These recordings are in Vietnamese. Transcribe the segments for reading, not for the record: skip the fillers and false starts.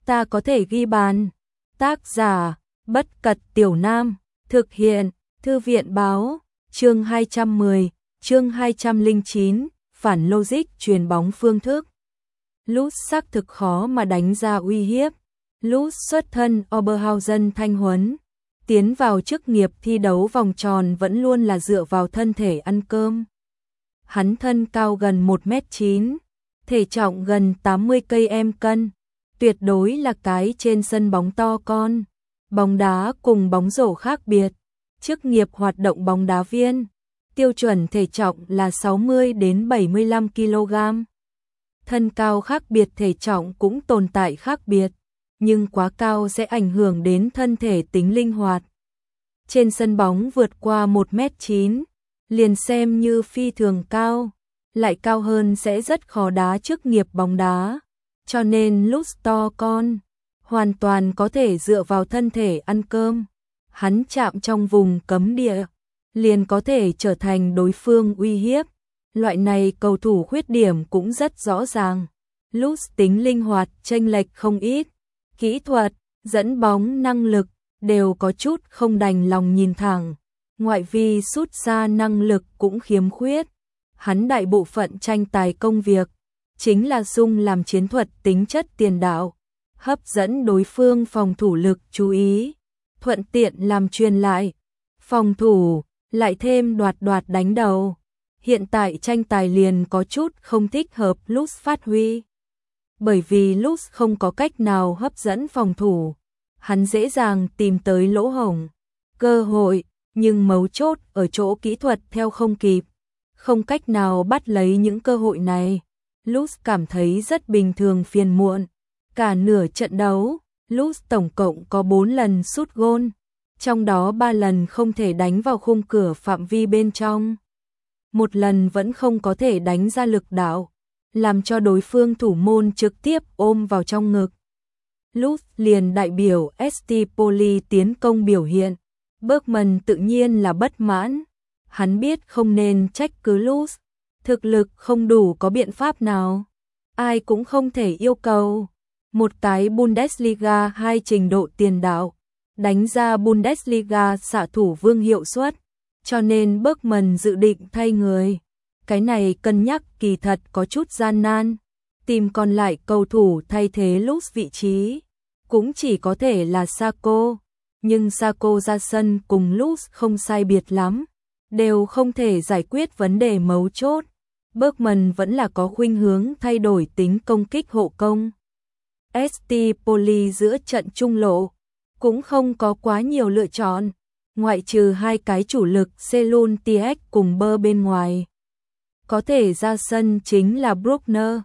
ta có thể ghi bàn. Tác giả, Bất Cật Tiểu Nam, thực hiện, Thư viện báo, chương 210, chương 209, phản logic chuyền bóng phương thức. Lutz xác thực khó mà đánh ra uy hiếp. Lutz xuất thân Oberhausen Thanh Huấn, tiến vào chức nghiệp thi đấu vòng tròn vẫn luôn là dựa vào thân thể ăn cơm. Hắn thân cao gần 1m9, thể trọng gần 80 kg, tuyệt đối là cái trên sân bóng to con. Bóng đá cùng bóng rổ khác biệt, chức nghiệp hoạt động bóng đá viên, tiêu chuẩn thể trọng là 60 đến 75 kg. Thân cao khác biệt thể trọng cũng tồn tại khác biệt, nhưng quá cao sẽ ảnh hưởng đến thân thể tính linh hoạt. Trên sân bóng vượt qua 1m9, liền xem như phi thường cao, lại cao hơn sẽ rất khó đá chức nghiệp bóng đá. Cho nên Lutz to con, hoàn toàn có thể dựa vào thân thể ăn cơm. Hắn chạm trong vùng cấm địa, liền có thể trở thành đối phương uy hiếp. Loại này cầu thủ khuyết điểm cũng rất rõ ràng. Lutz tính linh hoạt chênh lệch không ít, kỹ thuật, dẫn bóng năng lực đều có chút không đành lòng nhìn thẳng. Ngoại vi sút xa năng lực cũng khiếm khuyết. Hắn đại bộ phận tranh tài công việc chính là dùng làm chiến thuật tính chất tiền đạo, hấp dẫn đối phương phòng thủ lực chú ý, thuận tiện làm truyền lại, phòng thủ, lại thêm đoạt đánh đầu. Hiện tại tranh tài liền có chút không thích hợp Lutz phát huy. Bởi vì Lutz không có cách nào hấp dẫn phòng thủ, hắn dễ dàng tìm tới lỗ hổng, cơ hội, nhưng mấu chốt ở chỗ kỹ thuật theo không kịp, không cách nào bắt lấy những cơ hội này. Lutz cảm thấy rất bình thường phiền muộn. Cả nửa trận đấu, Lutz tổng cộng có 4 lần sút gôn, trong đó 3 lần không thể đánh vào khung cửa phạm vi bên trong. Một lần vẫn không có thể đánh ra lực đạo, làm cho đối phương thủ môn trực tiếp ôm vào trong ngực. Lutz liền đại biểu St. Pauli tiến công biểu hiện. Bergman tự nhiên là bất mãn. Hắn biết không nên trách cứ Lutz, thực lực không đủ có biện pháp nào. Ai cũng không thể yêu cầu một cái Bundesliga 2 trình độ tiền đạo đánh ra Bundesliga xạ thủ vương hiệu suất, cho nên Bergman dự định thay người. Cái này cân nhắc kỳ thật có chút gian nan, tìm còn lại cầu thủ thay thế Lutz vị trí, cũng chỉ có thể là Sako, nhưng Sako ra sân cùng Lutz không sai biệt lắm, đều không thể giải quyết vấn đề mấu chốt. Bergman vẫn là có khuynh hướng thay đổi tính công kích hộ công. St. Pauli giữa trận trung lộ cũng không có quá nhiều lựa chọn, ngoại trừ hai cái chủ lực Selun TX cùng Bơ bên ngoài. Có thể ra sân chính là Bruckner,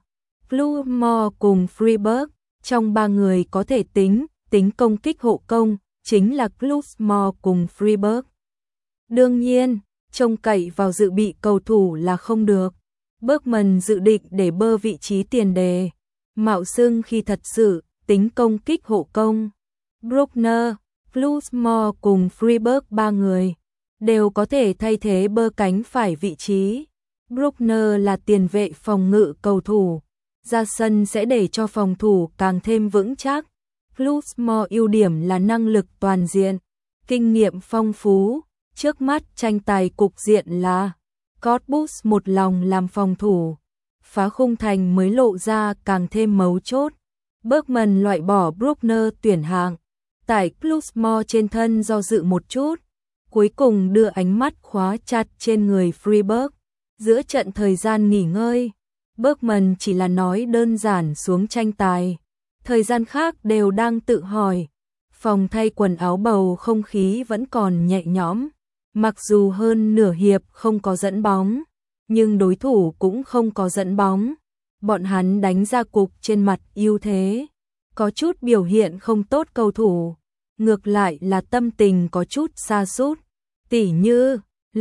Flumor cùng Friberg. Trong ba người có thể tính công kích hộ công chính là Klusmore cùng Friberg. Đương nhiên, trông cậy vào dự bị cầu thủ là không được. Bergman dự định để Bơ vị trí tiền đề, mạo xưng khi thật sự tính công kích hộ công. Bruckner, Flumor cùng Friberg ba người đều có thể thay thế Bơ cánh phải vị trí. Bruckner là tiền vệ phòng ngự cầu thủ, ra sân sẽ để cho phòng thủ càng thêm vững chắc. Flumor ưu điểm là năng lực toàn diện, kinh nghiệm phong phú. Trước mắt tranh tài cục diện là Cottbus một lòng làm phòng thủ, phá khung thành mới lộ ra càng thêm mấu chốt. Bergman loại bỏ Bruckner tuyển hạng, tại Flumor trên thân do dự một chút, cuối cùng đưa ánh mắt khóa chặt trên người Friberg. Giữa trận thời gian nghỉ ngơi, Bergman chỉ là nói đơn giản xuống tranh tài. Thời gian khác đều đang tự hỏi. Phòng thay quần áo bầu không khí vẫn còn nhẹ nhõm. Mặc dù hơn nửa hiệp không có dẫn bóng, nhưng đối thủ cũng không có dẫn bóng. Bọn hắn đánh ra cục trên mặt ưu thế. Có chút biểu hiện không tốt cầu thủ. Ngược lại là tâm tình có chút sa sút. Tỉ như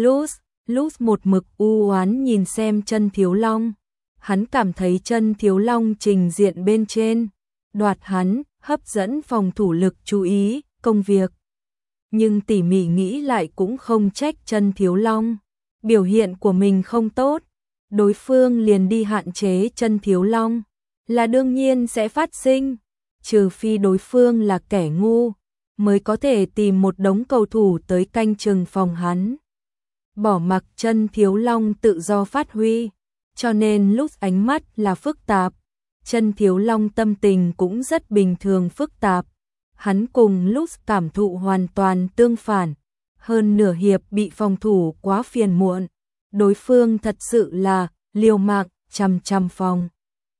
Lutz một mực u oán nhìn xem Chân Thiếu Long. Hắn cảm thấy Chân Thiếu Long trình diện bên trên, đoạt hắn, hấp dẫn phòng thủ lực chú ý, công việc. Nhưng tỉ mỉ nghĩ lại cũng không trách Chân Thiếu Long. Biểu hiện của mình không tốt, đối phương liền đi hạn chế Chân Thiếu Long, là đương nhiên sẽ phát sinh. trừ phi đối phương là kẻ ngu, mới có thể tìm một đống cầu thủ tới canh chừng phòng hắn. Bỏ mặc Chân Thiếu Long tự do phát huy, cho nên lúc ánh mắt là phức tạp. Chân Thiếu Long tâm tình cũng rất bình thường phức tạp. Hắn cùng lúc cảm thụ hoàn toàn tương phản. Hơn nửa hiệp bị phòng thủ quá phiền muộn. Đối phương thật sự là liều mạng chằm phòng.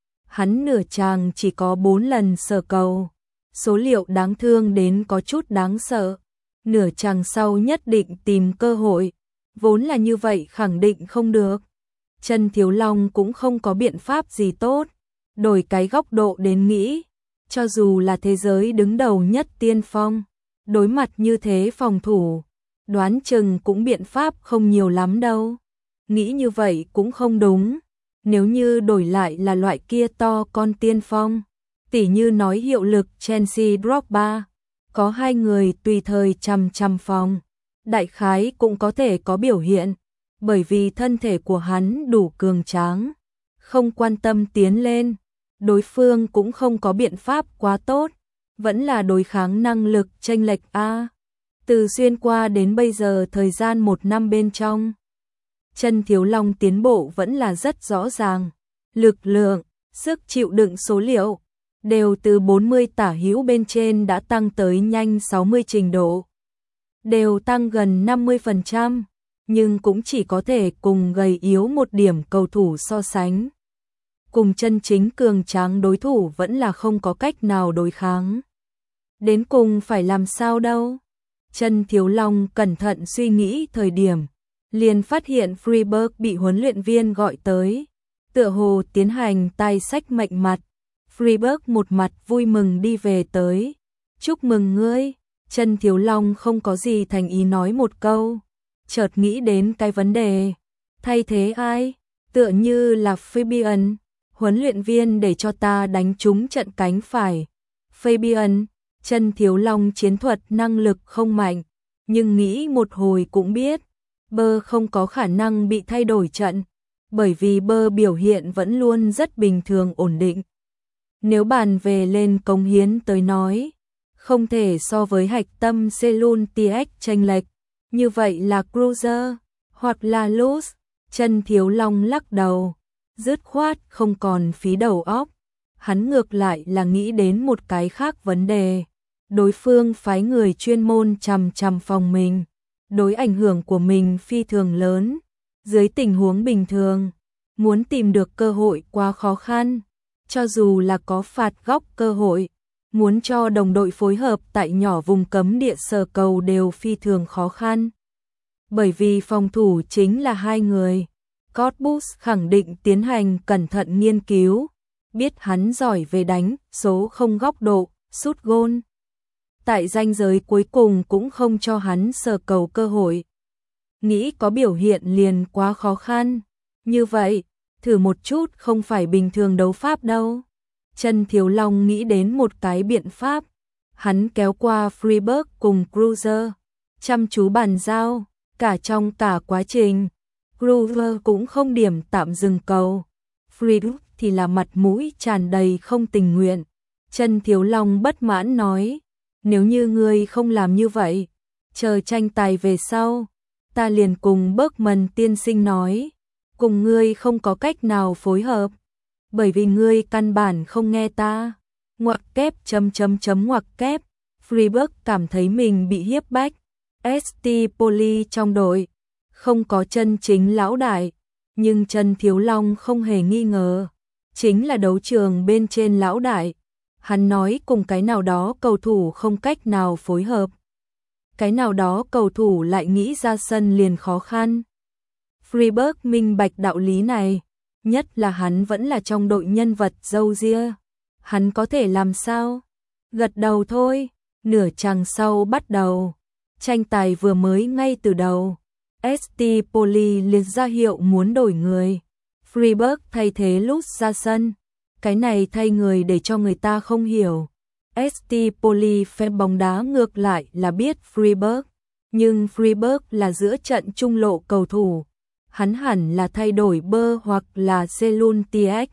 Hắn nửa chàng chỉ có 4 lần sờ cầu. Số liệu đáng thương đến có chút đáng sợ. Nửa chàng sau nhất định tìm cơ hội. Vốn là như vậy khẳng định không được. Chân Thiếu Long cũng không có biện pháp gì tốt. Đổi cái góc độ đến nghĩ. Cho dù là thế giới đứng đầu nhất tiên phong. Đối mặt như thế phòng thủ. Đoán chừng cũng biện pháp không nhiều lắm đâu. Nghĩ như vậy cũng không đúng. Nếu như đổi lại là loại kia to con tiên phong. Tỉ như nói hiệu lực Chelsea Drogba. Có 2 người tùy thời chằm phòng. Đại khái cũng có thể có biểu hiện. Bởi vì thân thể của hắn đủ cường tráng. Không quan tâm tiến lên. Đối phương cũng không có biện pháp quá tốt. Vẫn là đối kháng năng lực chênh lệch A. Từ xuyên qua đến bây giờ thời gian 1 năm bên trong. Chân Thiếu Long tiến bộ vẫn là rất rõ ràng. Lực lượng, sức chịu đựng số liệu. Đều từ 40 tả hữu bên trên đã tăng tới nhanh 60 trình độ. Đều tăng gần 50%. Nhưng cũng chỉ có thể cùng gầy yếu một điểm cầu thủ so sánh. Cùng chân chính cường tráng đối thủ vẫn là không có cách nào đối kháng. Đến cùng phải làm sao đâu? Chân Thiếu Long cẩn thận suy nghĩ thời điểm, liền phát hiện Freiburg bị huấn luyện viên gọi tới, tựa hồ tiến hành tay sách mệnh mặt. Freiburg một mặt vui mừng đi về tới. Chúc mừng ngươi. Chân Thiếu Long không có gì thành ý nói một câu, chợt nghĩ đến cái vấn đề. Thay thế ai? Tựa như là Fabian. Huấn luyện viên để cho ta đánh trúng trận cánh phải. Fabian, Chân Thiếu Long chiến thuật năng lực không mạnh, nhưng nghĩ một hồi cũng biết, Bơ không có khả năng bị thay đổi trận, bởi vì Bơ biểu hiện vẫn luôn rất bình thường ổn định. Nếu bàn về lên cống hiến tới nói, không thể so với hạch tâm Selun TX chênh lệch, như vậy là Cruiser, hoặc là Luz. Chân Thiếu Long lắc đầu, dứt khoát không còn phí đầu óc. Hắn ngược lại là nghĩ đến một cái khác vấn đề. Đối phương phái người chuyên môn chằm phòng mình. Đối ảnh hưởng của mình phi thường lớn. Dưới tình huống bình thường, muốn tìm được cơ hội quá khó khăn. Cho dù là có phạt góc cơ hội, muốn cho đồng đội phối hợp tại nhỏ vùng cấm địa sờ cầu đều phi thường khó khăn. Bởi vì phòng thủ chính là 2 người. Cottbus khẳng định tiến hành cẩn thận nghiên cứu, biết hắn giỏi về đánh số không góc độ, sút gôn. Tại ranh giới cuối cùng cũng không cho hắn sờ cầu cơ hội. Nghĩ có biểu hiện liền quá khó khăn. Như vậy, thử một chút không phải bình thường đấu pháp đâu. Chân Thiếu Long nghĩ đến một cái biện pháp. Hắn kéo qua Freiburg cùng Cruiser, chăm chú bàn giao, trong cả quá trình. Cruiser cũng không điểm tạm dừng cầu. Friedrich thì là mặt mũi tràn đầy không tình nguyện. Chân Thiếu Long bất mãn nói, nếu như ngươi không làm như vậy, chờ tranh tài về sau, ta liền cùng Bergman tiên sinh nói, cùng ngươi không có cách nào phối hợp, bởi vì ngươi căn bản không nghe ta. Ngoặc kép ngoặc kép. Freiburg cảm thấy mình bị hiếp bách. ST Poli trong đội không có chân chính lão đại, nhưng Chân Thiếu Long không hề nghi ngờ, chính là đấu trường bên trên lão đại. Hắn nói cùng cái nào đó cầu thủ không cách nào phối hợp, cái nào đó cầu thủ lại nghĩ ra sân liền khó khăn. Freiburg minh bạch đạo lý này, nhất là hắn vẫn là trong đội nhân vật râu ria. Hắn có thể làm sao? Gật đầu thôi. Nửa chặng sau bắt đầu. Tranh tài vừa mới ngay từ đầu. ST Poli liền ra hiệu muốn đổi người. Freiburg thay thế Luz ra sân. Cái này thay người để cho người ta không hiểu. ST Poli fan bóng đá ngược lại là biết Freiburg. Nhưng Freiburg là giữa trận trung lộ cầu thủ. Hắn hẳn là thay đổi Bơ hoặc là Selun TX.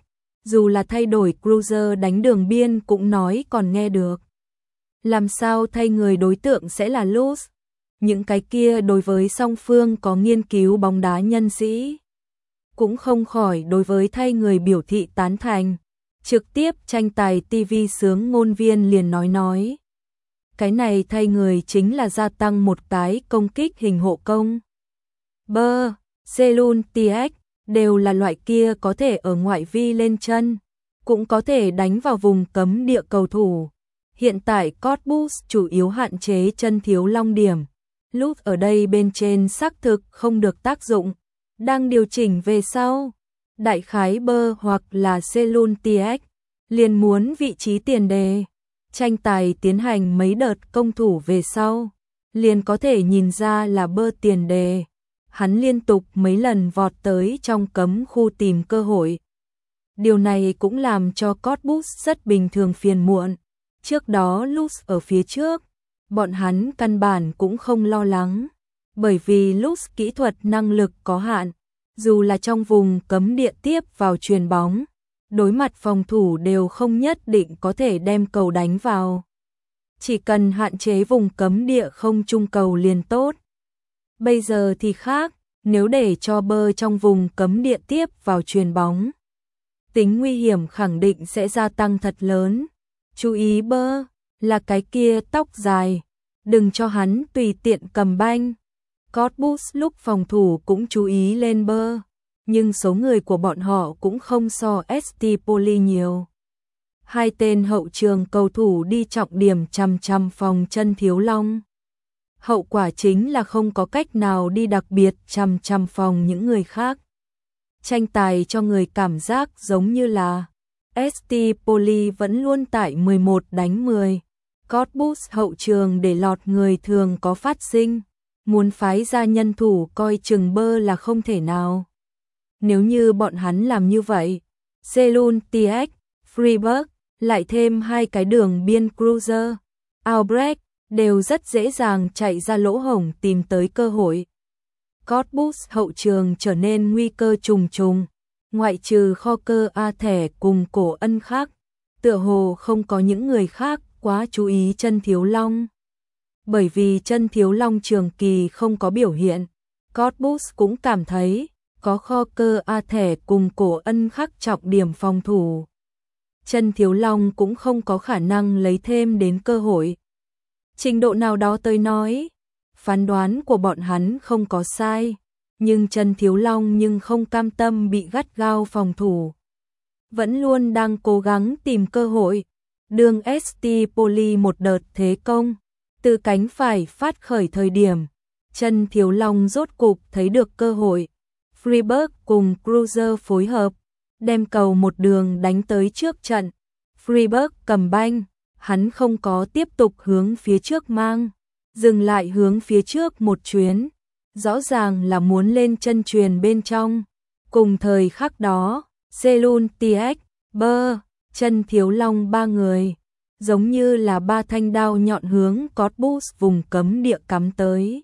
dù là thay đổi cruiser đánh đường biên cũng nói còn nghe được. Làm sao thay người đối tượng sẽ là Lutz? Những cái kia đối với song phương có nghiên cứu bóng đá nhân sĩ cũng không khỏi đối với thay người biểu thị tán thành. Trực tiếp tranh tài TV sướng ngôn viên liền nói. Cái này thay người chính là gia tăng một cái công kích hình hộ công. Bơ, Selun TX đều là loại kia có thể ở ngoại vi lên chân, cũng có thể đánh vào vùng cấm địa cầu thủ. Hiện tại Cottbus chủ yếu hạn chế chân thiếu long điểm. Lúc ở đây bên trên xác thực không được tác dụng, đang điều chỉnh về sau. Đại khái Bơ hoặc là Selun TX liền muốn vị trí tiền đề. Tranh tài tiến hành mấy đợt công thủ về sau, liền có thể nhìn ra là Bơ tiền đề. Hắn liên tục mấy lần vọt tới trong cấm khu tìm cơ hội. Điều này cũng làm cho Cottbus rất bình thường phiền muộn. Trước đó Lutz ở phía trước, bọn hắn căn bản cũng không lo lắng, bởi vì Lutz kỹ thuật năng lực có hạn, dù là trong vùng cấm địa tiếp vào chuyền bóng, đối mặt phòng thủ đều không nhất định có thể đem cầu đánh vào. Chỉ cần hạn chế vùng cấm địa không trung cầu liền tốt. Bây giờ thì khác, nếu để cho Bơ trong vùng cấm địa tiếp vào chuyền bóng, tính nguy hiểm khẳng định sẽ gia tăng thật lớn. Chú ý Bơ, là cái kia tóc dài, đừng cho hắn tùy tiện cầm banh. Cottbus lúc phòng thủ cũng chú ý lên Bơ, nhưng số người của bọn họ cũng không so ST Poli nhiều. Hai tên hậu trường cầu thủ đi trọng điểm chằm chằm phòng chân thiếu long. Hậu quả chính là không có cách nào đi đặc biệt chằm chằm phòng những người khác. Tranh tài cho người cảm giác giống như là ST Poli vẫn luôn tại 11 đánh 10. Cottbus hậu trường để lọt người thường có phát sinh. Muốn phái ra nhân thủ coi chừng Bơ là không thể nào. Nếu như bọn hắn làm như vậy, Selun TX, Freiburg, lại thêm hai cái đường biên cruiser, Albrecht, đều rất dễ dàng chạy ra lỗ hổng tìm tới cơ hội. Cottbus hậu trường trở nên nguy cơ trùng trùng, ngoại trừ kho cơ A thẻ cùng cổ ân khác, tựa hồ không có những người khác quá chú ý chân thiếu long. Bởi vì chân thiếu long trường kỳ không có biểu hiện, Cottbus cũng cảm thấy có kho cơ A thẻ cùng cổ ân khắc trọng điểm phòng thủ. Chân thiếu long cũng không có khả năng lấy thêm đến cơ hội. Trình độ nào đó tới nói, phán đoán của bọn hắn không có sai, nhưng chân thiếu long nhưng không cam tâm bị gắt gao phòng thủ. Vẫn luôn đang cố gắng tìm cơ hội, đường ST Poli một đợt thế công, từ cánh phải phát khởi thời điểm, chân thiếu long rốt cục thấy được cơ hội. Freiburg cùng Cruiser phối hợp, đem cầu một đường đánh tới trước trận. Freiburg cầm banh, hắn không có tiếp tục hướng phía trước mang, dừng lại hướng phía trước một chuyến, rõ ràng là muốn lên chân chuyền bên trong. Cùng thời khắc đó, Selun TX, Bơ, chân thiếu long ba người, giống như là ba thanh đao nhọn hướng Cottbus vùng cấm địa cắm tới.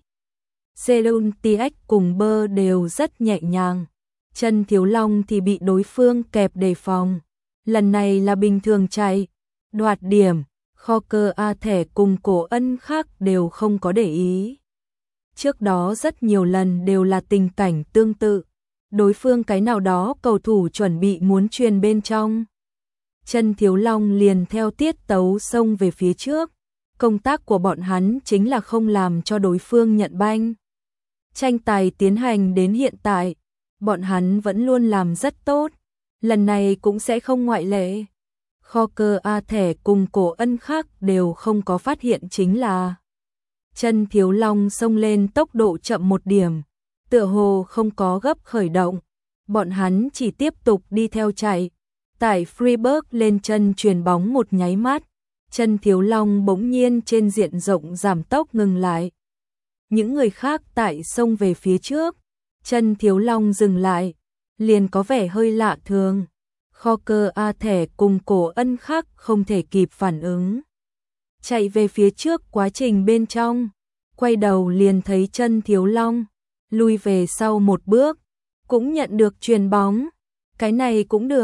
Selun TX cùng Bơ đều rất nhẹ nhàng, chân thiếu long thì bị đối phương kẹp đề phòng. Lần này là bình thường chạy, đoạt điểm, kho cơ A thẻ cùng cổ ân khác đều không có để ý. Trước đó rất nhiều lần đều là tình cảnh tương tự, đối phương cái nào đó cầu thủ chuẩn bị muốn truyền bên trong. Chân thiếu long liền theo tiết tấu xông về phía trước, công tác của bọn hắn chính là không làm cho đối phương nhận banh. Tranh tài tiến hành đến hiện tại, bọn hắn vẫn luôn làm rất tốt, lần này cũng sẽ không ngoại lệ. Kho cơ A thẻ cùng cổ ân khác đều không có phát hiện chính là chân thiếu long xông lên tốc độ chậm một điểm, tựa hồ không có gấp khởi động, bọn hắn chỉ tiếp tục đi theo chạy. Tại Freiburg lên chân chuyền bóng một nháy mắt, chân thiếu long bỗng nhiên trên diện rộng giảm tốc ngừng lại. Những người khác tại xông về phía trước, chân thiếu long dừng lại, liền có vẻ hơi lạ thường. Kho cơ A thẻ cùng cổ ân khác không thể kịp phản ứng. Chạy về phía trước quá trình bên trong, quay đầu liền thấy chân thiếu long, lui về sau một bước, cũng nhận được chuyền bóng. Cái này cũng được,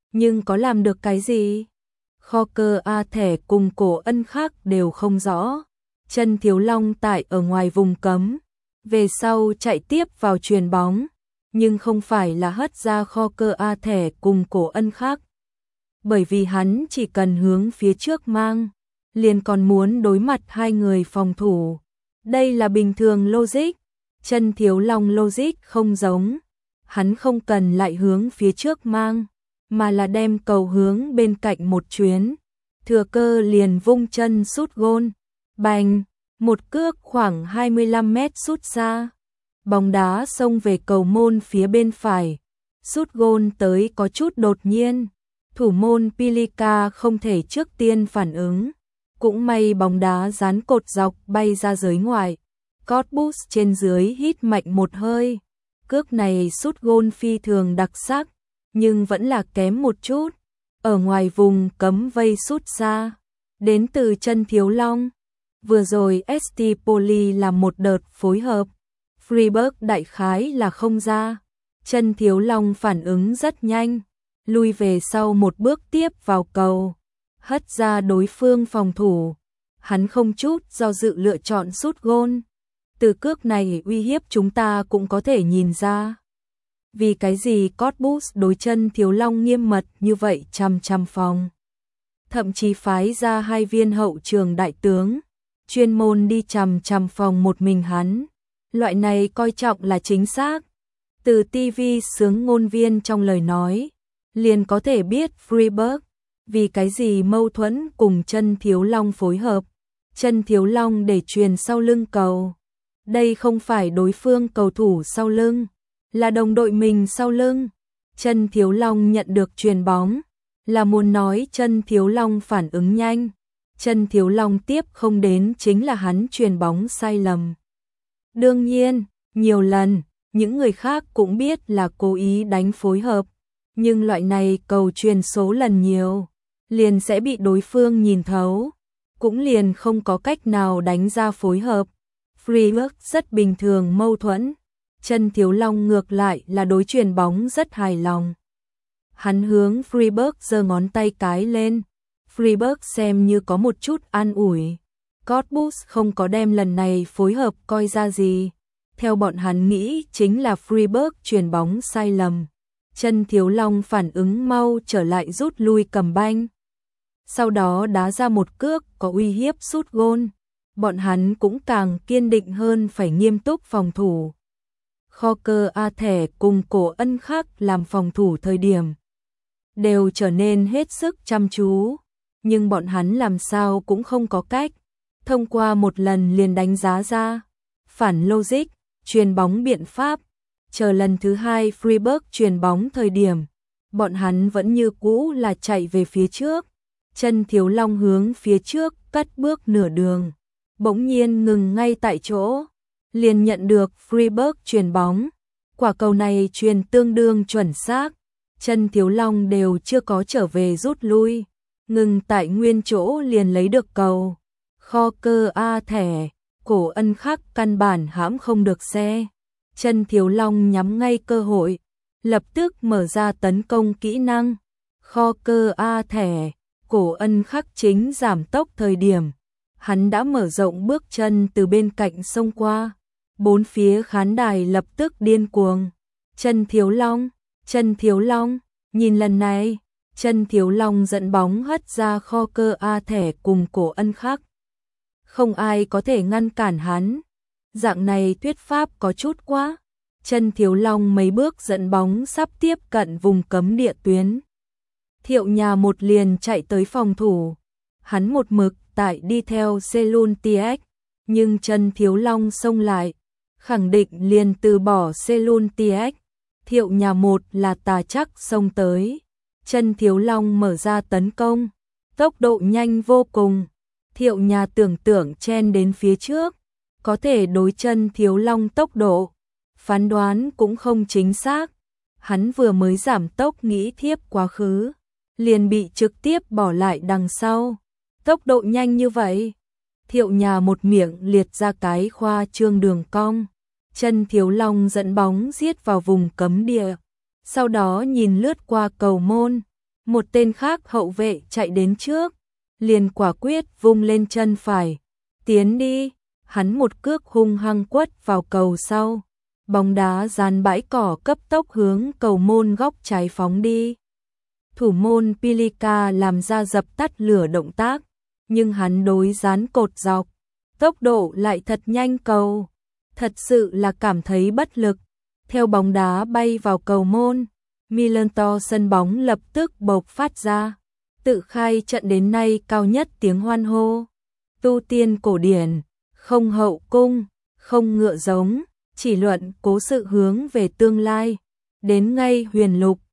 nhưng có làm được cái gì? Kho cơ A Thẻ cùng Cổ Ân Khắc đều không rõ. Chân Thiếu Long tại ở ngoài vùng cấm, về sau chạy tiếp vào chuyền bóng, nhưng không phải là hất ra Kho cơ A Thẻ cùng Cổ Ân Khắc. Bởi vì hắn chỉ cần hướng phía trước mang, liền còn muốn đối mặt hai người phòng thủ. Đây là bình thường logic, Chân Thiếu Long logic không giống. Hắn không cần lại hướng phía trước mang, mà là đem cầu hướng bên cạnh một chuyến. Thừa cơ liền vung chân sút gôn. Bành, một cước khoảng 25 mét sút ra. Bóng đá xông về cầu môn phía bên phải. Sút gôn tới có chút đột nhiên. Thủ môn Pilika không thể trước tiên phản ứng. Cũng may bóng đá dán cột dọc bay ra giới ngoài. Corpus trên dưới hít mạnh một hơi. Cước này sút gôn phi thường đặc sắc, nhưng vẫn là kém một chút. Ở ngoài vùng cấm vây sút ra, đến từ Chân Thiếu Long. Vừa rồi Stipoli làm một đợt phối hợp, Freiburg đại khái là không ra. Chân Thiếu Long phản ứng rất nhanh, lui về sau một bước tiếp vào cầu, hất ra đối phương phòng thủ. Hắn không chút do dự lựa chọn sút gôn. Từ cước này uy hiếp chúng ta cũng có thể nhìn ra. Vì cái gì Corpus đối Chân Thiếu Long nghiêm mật như vậy chằm phòng. Thậm chí phái ra 2 viên hậu trường đại tướng, chuyên môn đi chằm phòng một mình hắn. Loại này coi trọng là chính xác. Từ TV sướng ngôn viên trong lời nói, liền có thể biết Freiburg vì cái gì mâu thuẫn cùng Chân Thiếu Long phối hợp. Chân Thiếu Long để truyền sau lưng cầu. Đây không phải đối phương cầu thủ sau lưng, là đồng đội mình sau lưng. Chân Thiếu Long nhận được chuyền bóng, là muốn nói Chân Thiếu Long phản ứng nhanh. Chân Thiếu Long tiếp không đến chính là hắn chuyền bóng sai lầm. Đương nhiên, nhiều lần, những người khác cũng biết là cố ý đánh phối hợp, nhưng loại này cầu truyền số lần nhiều, liền sẽ bị đối phương nhìn thấu, cũng liền không có cách nào đánh ra phối hợp. Freiburg rất bình thường mâu thuẫn, Chân Thiếu Long ngược lại là đối chuyền bóng rất hài lòng. Hắn hướng Freiburg giơ ngón tay cái lên, Freiburg xem như có một chút an ủi. Corpus không có đem lần này phối hợp coi ra gì. Theo bọn hắn nghĩ chính là Freiburg chuyền bóng sai lầm. Chân Thiếu Long phản ứng mau trở lại rút lui cầm banh. Sau đó đá ra một cước có uy hiếp sút gôn. Bọn hắn cũng càng kiên định hơn phải nghiêm túc phòng thủ. Kho cơ A Thẻ cùng Cổ Ân Khắc làm phòng thủ thời điểm đều trở nên hết sức chăm chú, nhưng bọn hắn làm sao cũng không có cách thông qua một lần liền đánh giá ra phản logic chuyền bóng biện pháp. Chờ lần thứ 2 Freiburg chuyền bóng thời điểm, bọn hắn vẫn như cũ là chạy về phía trước. Chân Thiếu Long hướng phía trước cất bước nửa đường, bỗng nhiên ngừng ngay tại chỗ, liền nhận được Freiburg chuyền bóng. Quả cầu này chuyền tương đương chuẩn xác, Chân Thiếu Long đều chưa có trở về rút lui, ngừng tại nguyên chỗ liền lấy được cầu. Kho cơ A Thẻ, Cổ Ân Khắc căn bản hãm không được xe. Chân Thiếu Long nhắm ngay cơ hội, lập tức mở ra tấn công kỹ năng. Kho cơ A Thẻ, Cổ Ân Khắc chính giảm tốc thời điểm, hắn đã mở rộng bước chân từ bên cạnh xông qua. Bốn phía khán đài lập tức điên cuồng. Chân Thiếu Long, nhìn lần này, Chân Thiếu Long dẫn bóng hất ra Kho cơ A Thẻ cùng Cổ Ân Khắc. Không ai có thể ngăn cản hắn. Dạng này thuyết pháp có chút quá. Chân Thiếu Long mấy bước dẫn bóng sắp tiếp cận vùng cấm địa tuyến. Thiệu Nhà một liền chạy tới phòng thủ. Hắn một mực tại đi theo Selun TX, nhưng Chân Thiếu Long xông lại, khẳng định liền từ bỏ Selun TX. Thiệu Nhà một là tà chắc xông tới. Chân Thiếu Long mở ra tấn công, tốc độ nhanh vô cùng. Thiệu Nhà tưởng chen đến phía trước, có thể đối Chân Thiếu Long tốc độ, phán đoán cũng không chính xác. Hắn vừa mới giảm tốc nghĩ thiếp quá khứ, liền bị trực tiếp bỏ lại đằng sau. Tốc độ nhanh như vậy, Thiệu Nhà một miệng liệt ra cái khoa trương đường cong. Chân Thiếu Long dẫn bóng giết vào vùng cấm địa, sau đó nhìn lướt qua cầu môn, Một tên khác hậu vệ chạy đến trước, liền quả quyết vung lên chân phải, tiến đi, hắn một cước hung hăng quất vào cầu sau. Bóng đá dán bãi cỏ cấp tốc hướng cầu môn góc trái phóng đi. Thủ môn Pilika làm ra dập tắt lửa động tác, nhưng hắn đối dán cột dọc, tốc độ lại thật nhanh cầu. Thật sự là cảm thấy bất lực. Theo bóng đá bay vào cầu môn, Milanto sân bóng lập tức bộc phát ra. Tự khai trận đến nay cao nhất tiếng hoan hô. Tu tiên cổ điển, không hậu cung, không ngựa giống, chỉ luận cố sự hướng về tương lai. Đến ngay huyền lục,